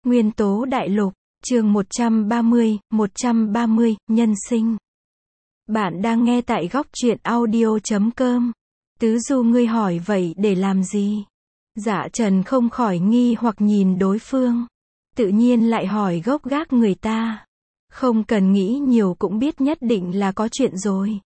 Nguyên tố đại lục, chương 130, nhân sinh. Bạn đang nghe tại góc truyện audio.com. Tứ Du, ngươi hỏi vậy để làm gì? Dạ Trần không khỏi nghi hoặc nhìn đối phương. Tự nhiên lại hỏi gốc gác người ta. Không cần nghĩ nhiều cũng biết nhất định là có chuyện rồi.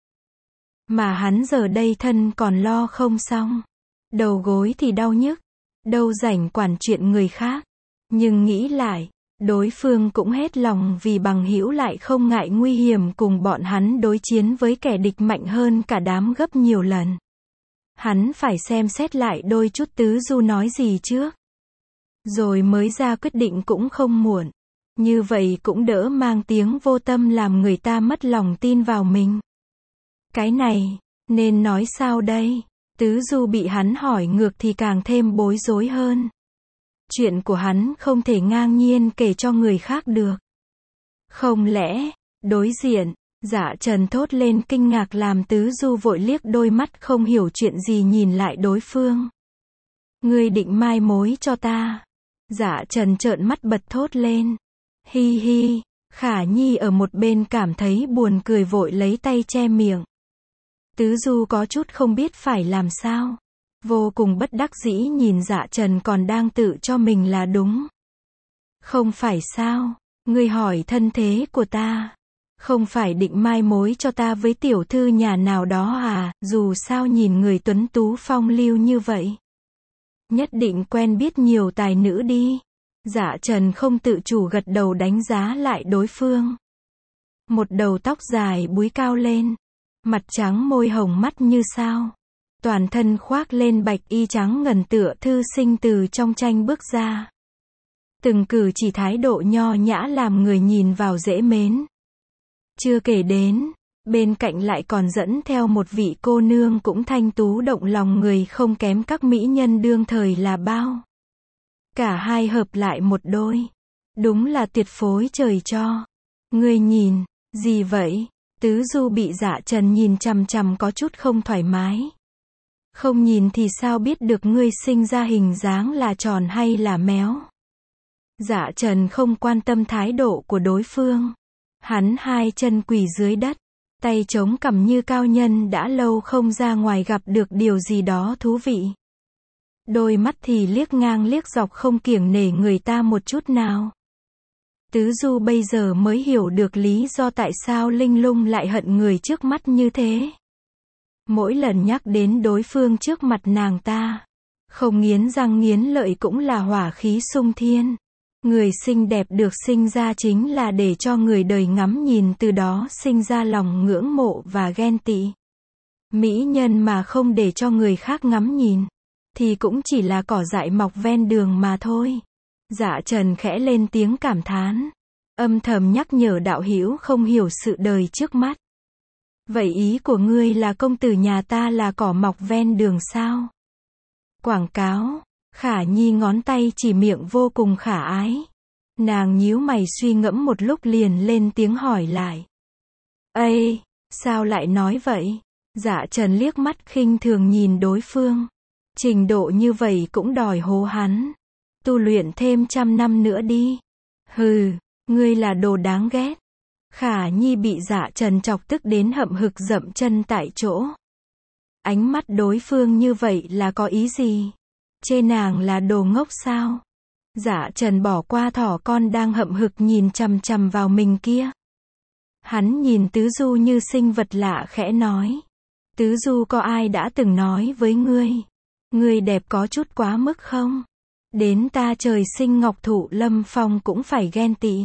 Mà hắn giờ đây thân còn lo không xong. Đầu gối thì đau nhức. Đâu rảnh quản chuyện người khác. Nhưng nghĩ lại, đối phương cũng hết lòng vì bằng hữu lại không ngại nguy hiểm cùng bọn hắn đối chiến với kẻ địch mạnh hơn cả đám gấp nhiều lần. Hắn phải xem xét lại đôi chút Tứ Du nói gì trước. Rồi mới ra quyết định cũng không muộn. Như vậy cũng đỡ mang tiếng vô tâm làm người ta mất lòng tin vào mình. Cái này, nên nói sao đây? Tứ Du bị hắn hỏi ngược thì càng thêm bối rối hơn. Chuyện của hắn không thể ngang nhiên kể cho người khác được. Không lẽ, đối diện, Dạ Trần thốt lên kinh ngạc làm Tứ Du vội liếc đôi mắt không hiểu chuyện gì nhìn lại đối phương. Ngươi định mai mối cho ta? Dạ Trần trợn mắt bật thốt lên. Hi hi, Khả Nhi ở một bên cảm thấy buồn cười vội lấy tay che miệng. Tứ Du có chút không biết phải làm sao. Vô cùng bất đắc dĩ nhìn Dạ Trần còn đang tự cho mình là đúng. Không phải sao, ngươi hỏi thân thế của ta. Không phải định mai mối cho ta với tiểu thư nhà nào đó à, dù sao nhìn người tuấn tú phong lưu như vậy. Nhất định quen biết nhiều tài nữ đi. Dạ Trần không tự chủ gật đầu đánh giá lại đối phương. Một đầu tóc dài búi cao lên. Mặt trắng môi hồng mắt như sao. Toàn thân khoác lên bạch y trắng ngần tựa thư sinh từ trong tranh bước ra. Từng cử chỉ thái độ nho nhã làm người nhìn vào dễ mến. Chưa kể đến, bên cạnh lại còn dẫn theo một vị cô nương cũng thanh tú động lòng người không kém các mỹ nhân đương thời là bao. Cả hai hợp lại một đôi. Đúng là tuyệt phối trời cho. Ngươi nhìn, gì vậy? Tứ Du bị Dạ Trần nhìn chằm chằm có chút không thoải mái. Không nhìn thì sao biết được ngươi sinh ra hình dáng là tròn hay là méo. Dạ Trần không quan tâm thái độ của đối phương. Hắn hai chân quỳ dưới đất, tay chống cằm như cao nhân đã lâu không ra ngoài gặp được điều gì đó thú vị. Đôi mắt thì liếc ngang liếc dọc không kiêng nể người ta một chút nào. Tứ Du bây giờ mới hiểu được lý do tại sao Linh Lung lại hận người trước mắt như thế. Mỗi lần nhắc đến đối phương trước mặt nàng ta, không nghiến răng nghiến lợi cũng là hỏa khí sung thiên. Người xinh đẹp được sinh ra chính là để cho người đời ngắm nhìn từ đó sinh ra lòng ngưỡng mộ và ghen tị. Mỹ nhân mà không để cho người khác ngắm nhìn, thì cũng chỉ là cỏ dại mọc ven đường mà thôi. Dạ Trần khẽ lên tiếng cảm thán, âm thầm nhắc nhở đạo hữu không hiểu sự đời trước mắt. Vậy ý của ngươi là công tử nhà ta là cỏ mọc ven đường sao? Quảng cáo. Khả Nhi ngón tay chỉ miệng vô cùng khả ái. Nàng nhíu mày suy ngẫm một lúc liền lên tiếng hỏi lại. Ây, sao lại nói vậy? Dạ Trần liếc mắt khinh thường nhìn đối phương. Trình độ như vậy cũng đòi hố hắn. Tu luyện thêm 100 năm nữa đi. Hừ, ngươi là đồ đáng ghét. Khả Nhi bị Dạ Trần chọc tức đến hậm hực dậm chân tại chỗ. Ánh mắt đối phương như vậy là có ý gì? Chê nàng là đồ ngốc sao? Dạ Trần bỏ qua thỏ con đang hậm hực nhìn chằm chằm vào mình kia. Hắn nhìn Tứ Du như sinh vật lạ khẽ nói. Tứ Du, có ai đã từng nói với ngươi? Ngươi đẹp có chút quá mức không? Đến ta trời sinh ngọc thụ lâm phong cũng phải ghen tị.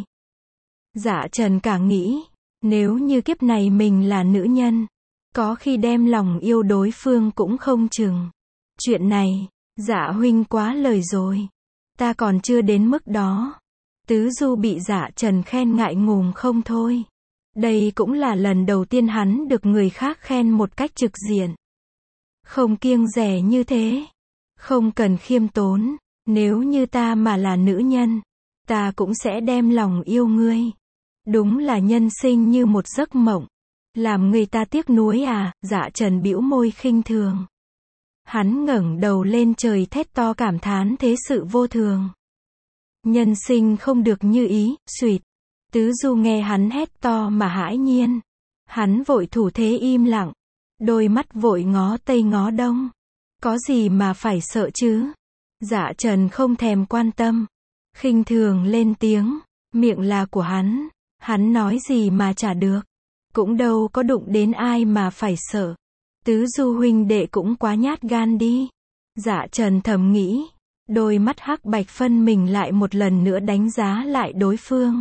Dạ Trần càng nghĩ, nếu như kiếp này mình là nữ nhân, có khi đem lòng yêu đối phương cũng không chừng. Chuyện này, Dạ huynh quá lời rồi. Ta còn chưa đến mức đó. Tứ Du bị Dạ Trần khen ngại ngùng không thôi. Đây cũng là lần đầu tiên hắn được người khác khen một cách trực diện. Không kiêng dè như thế. Không cần khiêm tốn. Nếu như ta mà là nữ nhân, ta cũng sẽ đem lòng yêu ngươi. Đúng là nhân sinh như một giấc mộng. Làm người ta tiếc nuối à? Dạ Trần bĩu môi khinh thường. Hắn ngẩng đầu lên trời thét to cảm thán thế sự vô thường. Nhân sinh không được như ý, xuỵt. Tứ Du nghe hắn hét to mà hãi nhiên. Hắn vội thủ thế im lặng. Đôi mắt vội ngó tây ngó đông. Có gì mà phải sợ chứ? Dạ Trần không thèm quan tâm. Khinh thường lên tiếng. Miệng là của hắn. Hắn nói gì mà chả được. Cũng đâu có đụng đến ai mà phải sợ. Tứ Du huynh đệ cũng quá nhát gan đi. Dạ Trần thầm nghĩ. Đôi mắt hắc bạch phân mình lại một lần nữa đánh giá lại đối phương.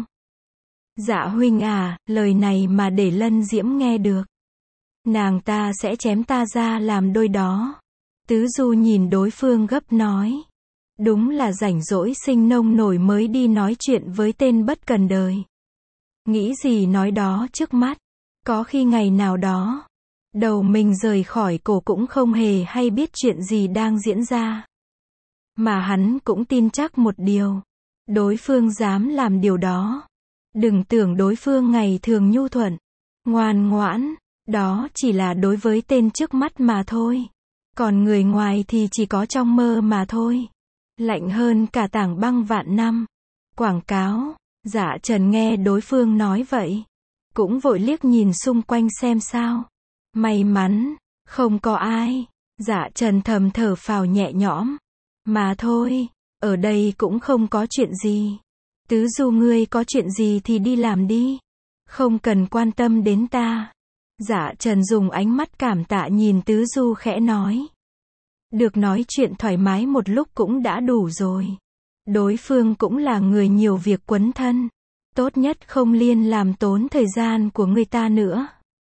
Dạ huynh à, lời này mà để Lân Diễm nghe được. Nàng ta sẽ chém ta ra làm đôi đó. Tứ Du nhìn đối phương gấp nói. Đúng là rảnh rỗi sinh nông nổi mới đi nói chuyện với tên bất cần đời. Nghĩ gì nói đó trước mắt. Có khi ngày nào đó, đầu mình rời khỏi cổ cũng không hề hay biết chuyện gì đang diễn ra. Mà hắn cũng tin chắc một điều. Đối phương dám làm điều đó. Đừng tưởng đối phương ngày thường nhu thuận, ngoan ngoãn. Đó chỉ là đối với tên trước mắt mà thôi. Còn người ngoài thì chỉ có trong mơ mà thôi. Lạnh hơn cả tảng băng vạn năm. Quảng cáo. Dạ Trần nghe đối phương nói vậy. Cũng vội liếc nhìn xung quanh xem sao. May mắn, không có ai. Dạ Trần thầm thở phào nhẹ nhõm. Mà thôi, ở đây cũng không có chuyện gì. Tứ Du ngươi có chuyện gì thì đi làm đi. Không cần quan tâm đến ta. Dạ Trần dùng ánh mắt cảm tạ nhìn Tứ Du khẽ nói. Được nói chuyện thoải mái một lúc cũng đã đủ rồi. Đối phương cũng là người nhiều việc quấn thân. Tốt nhất không liên làm tốn thời gian của người ta nữa.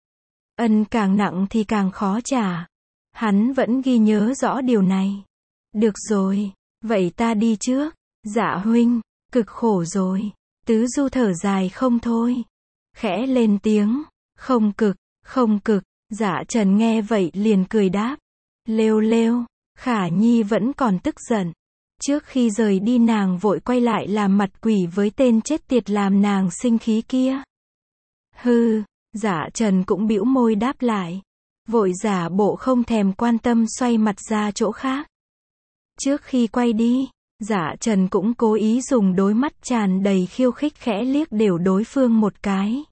Ân càng nặng thì càng khó trả. Hắn vẫn ghi nhớ rõ điều này. Được rồi, vậy ta đi trước. Dạ huynh, cực khổ rồi. Tứ Du thở dài không thôi. Khẽ lên tiếng. Không cực. Dạ Trần nghe vậy liền cười đáp. Lêu lêu, Khả Nhi vẫn còn tức giận. Trước khi rời đi nàng vội quay lại làm mặt quỷ với tên chết tiệt làm nàng sinh khí kia. Hừ, Dạ Trần cũng bĩu môi đáp lại. Vội giả bộ không thèm quan tâm xoay mặt ra chỗ khác. Trước khi quay đi, Dạ Trần cũng cố ý dùng đôi mắt tràn đầy khiêu khích khẽ liếc đều đối phương một cái.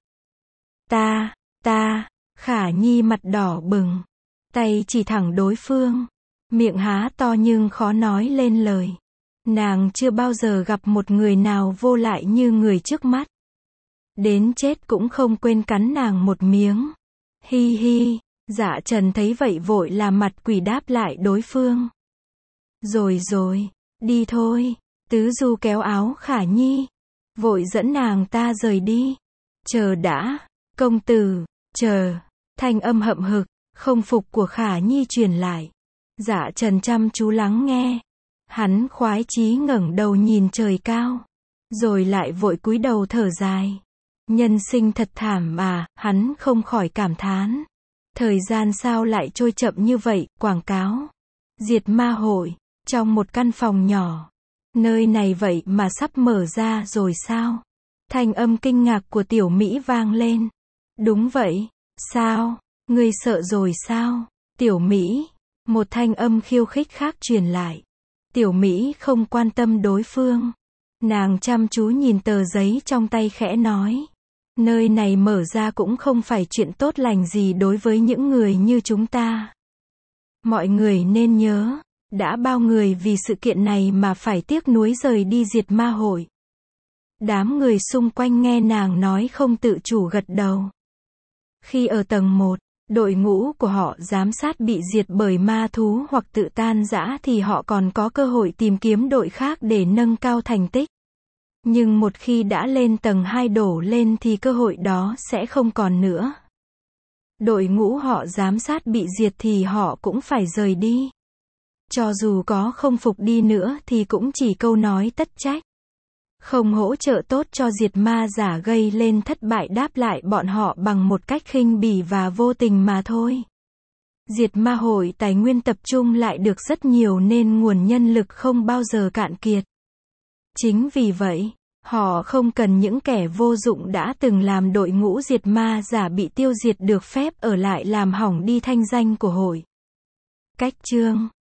Ta, Khả Nhi mặt đỏ bừng. Tay chỉ thẳng đối phương. Miệng há to nhưng khó nói lên lời. Nàng chưa bao giờ gặp một người nào vô lại như người trước mắt. Đến chết cũng không quên cắn nàng một miếng. Hi hi, Dạ Trần thấy vậy vội làm mặt quỷ đáp lại đối phương. Rồi, đi thôi. Tứ Du kéo áo Khả Nhi. Vội dẫn nàng ta rời đi. Chờ đã, công tử, chờ. Thanh âm hậm hực, không phục của Khả Nhi truyền lại. Dạ Trần chăm chú lắng nghe. Hắn khoái chí ngẩng đầu nhìn trời cao. Rồi lại vội cúi đầu thở dài. Nhân sinh thật thảm mà, hắn không khỏi cảm thán. Thời gian sao lại trôi chậm như vậy, quảng cáo. Diệt ma hội, trong một căn phòng nhỏ. Nơi này vậy mà sắp mở ra rồi sao? Thanh âm kinh ngạc của Tiểu Mỹ vang lên. Đúng vậy, sao? Ngươi sợ rồi sao? Tiểu Mỹ, một thanh âm khiêu khích khác truyền lại. Tiểu Mỹ không quan tâm đối phương. Nàng chăm chú nhìn tờ giấy trong tay khẽ nói. Nơi này mở ra cũng không phải chuyện tốt lành gì đối với những người như chúng ta. Mọi người nên nhớ, đã bao người vì sự kiện này mà phải tiếc nuối rời đi diệt ma hội. Đám người xung quanh nghe nàng nói không tự chủ gật đầu. Khi ở tầng 1, đội ngũ của họ giám sát bị diệt bởi ma thú hoặc tự tan rã thì họ còn có cơ hội tìm kiếm đội khác để nâng cao thành tích. Nhưng một khi đã lên tầng 2 đổ lên thì cơ hội đó sẽ không còn nữa. Đội ngũ họ giám sát bị diệt thì họ cũng phải rời đi. Cho dù có không phục đi nữa thì cũng chỉ câu nói tất trách. Không hỗ trợ tốt cho diệt ma giả gây lên thất bại đáp lại bọn họ bằng một cách khinh bỉ và vô tình mà thôi. Diệt ma hội tài nguyên tập trung lại được rất nhiều nên nguồn nhân lực không bao giờ cạn kiệt. Chính vì vậy, họ không cần những kẻ vô dụng đã từng làm đội ngũ diệt ma giả bị tiêu diệt được phép ở lại làm hỏng đi thanh danh của hội. Cách chương